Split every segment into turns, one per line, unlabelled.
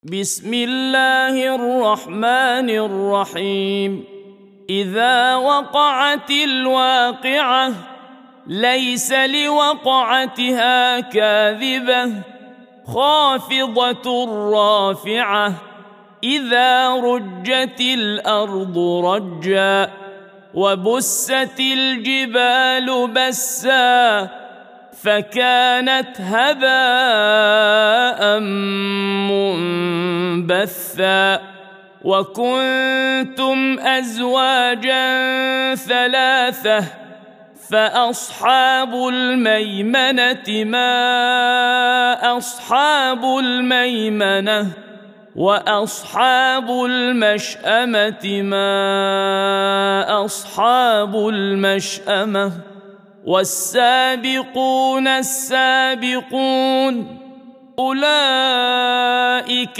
بسم الله الرحمن الرحيم. إذا وقعت الواقعة ليس لوقعتها كاذبة خافضة رافعة إذا رجت الأرض رجا وبست الجبال بسا فكانت هباء منبثا وكنتم أزواجا ثلاثة فأصحاب الميمنة ما أصحاب الميمنة وأصحاب المشأمة ما أصحاب المشأمة والسابقون السابقون أولئك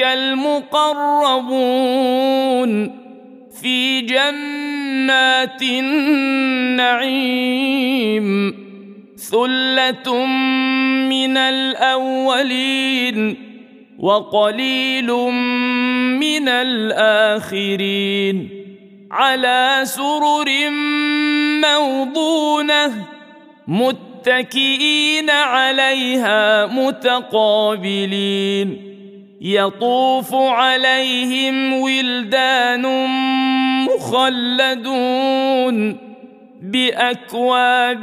المقربون في جنات النعيم ثلة من الأولين وقليل من الآخرين على سرر موضونة متكئين عليها متقابلين يطوف عليهم ولدان مخلدون بأكواب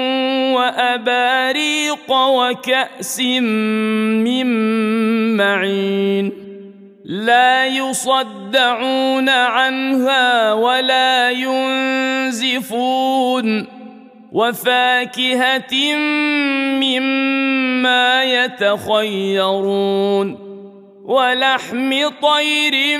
وأباريق وكأس من معين لا يصدعون عنها ولا ينزفون وفاكهة مما يتخيرون ولحم طير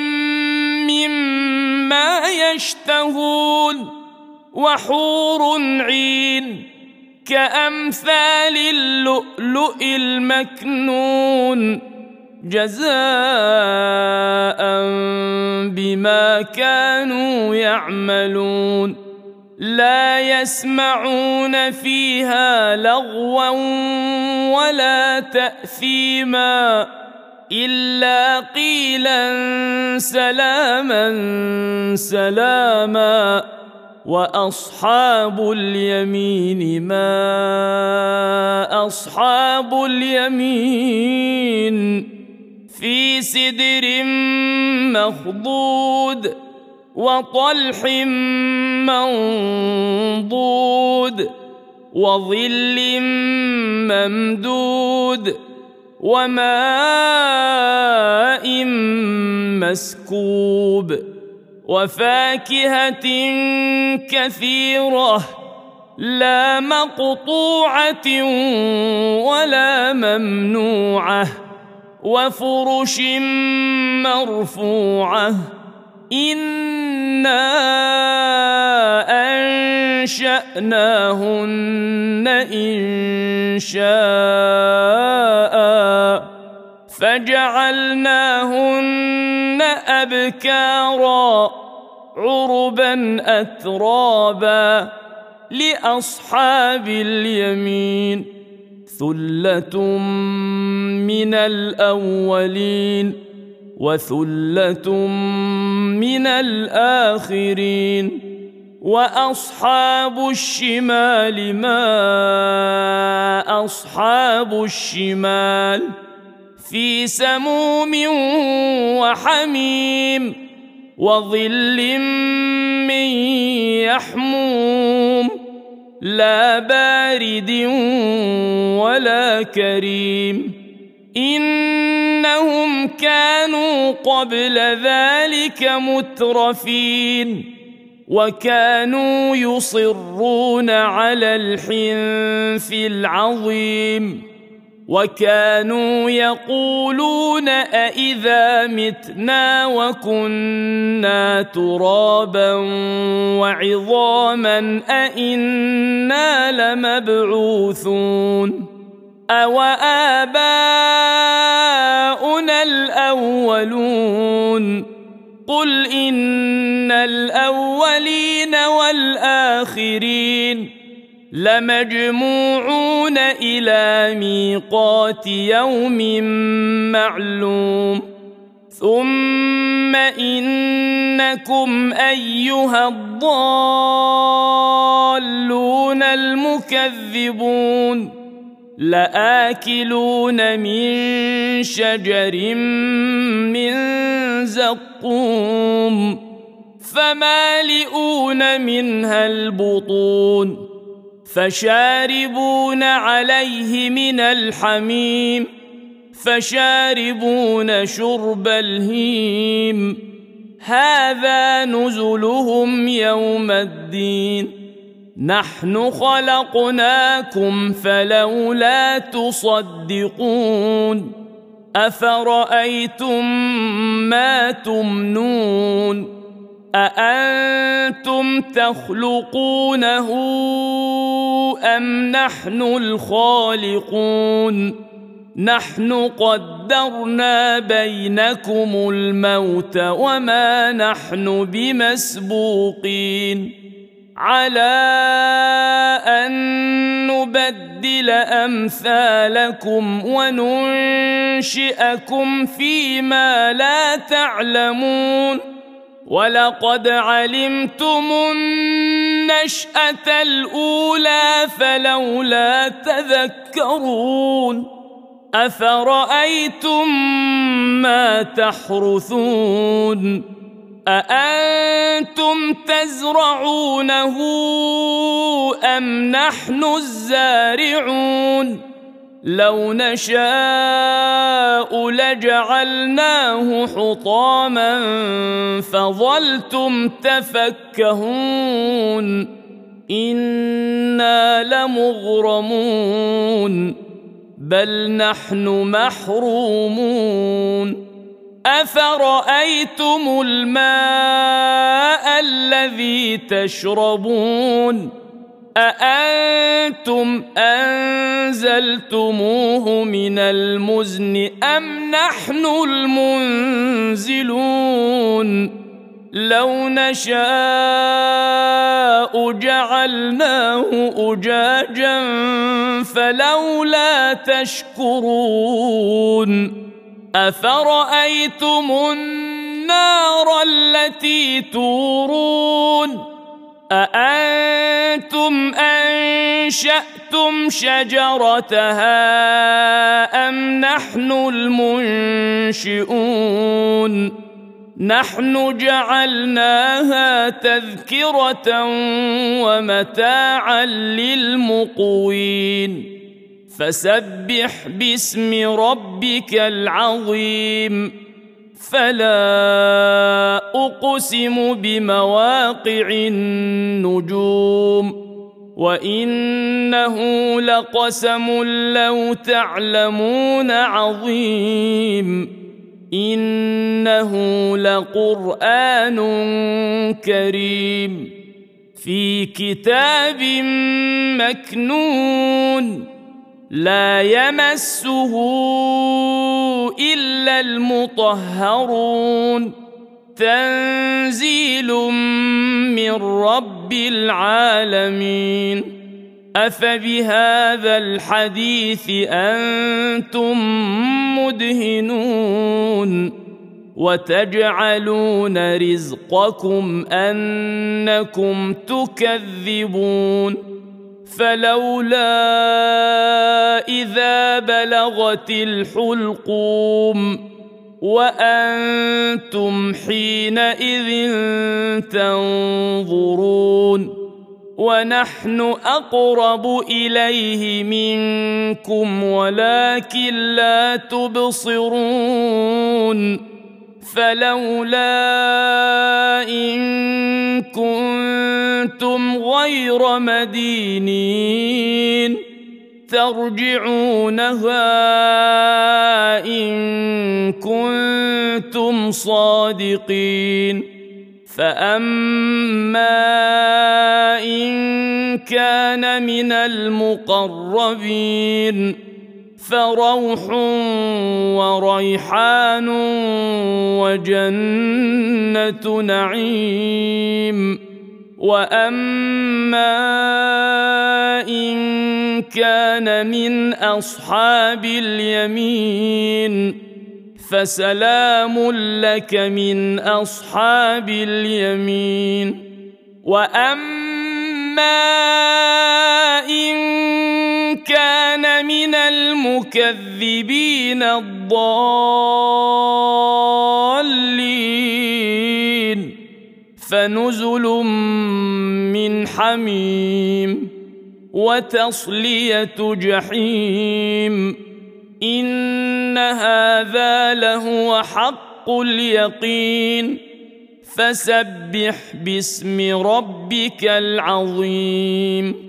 مما يشتهون وحور عين كأمثال اللؤلؤ المكنون جزاء بما كانوا يعملون لا يسمعون فيها لغوا ولا تأثيما إلا قيلا سلاما سلاما وأصحاب اليمين ما أصحاب اليمين في سدر مخضود وطلح منضود وظل ممدود وماء مسكوب وفاكهة كثيرة لا مقطوعة ولا ممنوعة وفرش مرفوعة إنا أنشأناهن إنشاء فجعلناهن أبكارا عربا أترابا لأصحاب اليمين ثلة من الأولين وثلة من الآخرين وأصحاب الشمال ما أصحاب الشمال في سموم وحميم وظل من يحموم لا بارد ولا كريم إنهم كانوا قبل ذلك مترفين وكانوا يصرون على الحنث العظيم وكانوا يقولون أإذا متنا وكنا ترابا وعظاما أإنا لمبعوثون أوآباؤنا الأولون قل إن الأولين والآخرين لمجموعون إلى ميقات يوم معلوم ثم إنكم أيها الضالون المكذبون لآكلون من شجر من زقوم فمالئون منها البطون فشاربون عليه من الحميم فشاربون شرب الهيم هذا نزلهم يوم الدين نحن خلقناكم فلولا تصدقون أفرأيتم ما تمنون أأنتم تخلقونه أم نحن الخالقون نحن قدرنا بينكم الموت وما نحن بمسبوقين على أن نبدل أمثالكم وننشئكم فيما لا تعلمون ولقد علمتم النشأة الأولى فلولا تذكرون أفرأيتم ما تحرثون أأنتم تزرعونه أم نحن الزارعون لو نشاء لجعلناه حطاما فظلتم تفكهون إنا لمغرمون بل نحن محرومون أفرأيتم الماء الذي تشربون أأنتم أنزلتموه من المزن أم نحن المنزلون لو نشاء جعلناه أجاجا فلولا تشكرون أفرأيتم النار التي تورون أأنتم أنشأتم شجرتها أم نحن المنشئون نحن جعلناها تذكرة ومتاعا للمقوين فسبح باسم ربك العظيم فلا أقسم بمواقع النجوم وإنه لقسم لو تعلمون عظيم إنه لقرآن كريم في كتاب مكنون لا يمسه إلا المطهرون تنزيل من رب العالمين أفبهذا الحديث أنتم مدهنون وتجعلون رزقكم أنكم تكذبون فلولا إذا بلغت الحلقوم وأنتم حينئذ تنظرون ونحن أقرب إليه منكم ولكن لا تبصرون فلولا إن كنتم غير مدينين ترجعونها إن كنتم صادقين فأما إن كان من المقربين فروح وريحان وجنة نعيم وأما إن كان من أصحاب اليمين فسلام لك من أصحاب اليمين. وأما إن كان من المكذبين الضالين فنزل من حميم وتصلية جحيم. إن هذا لهو حق اليقين. فسبح باسم ربك العظيم.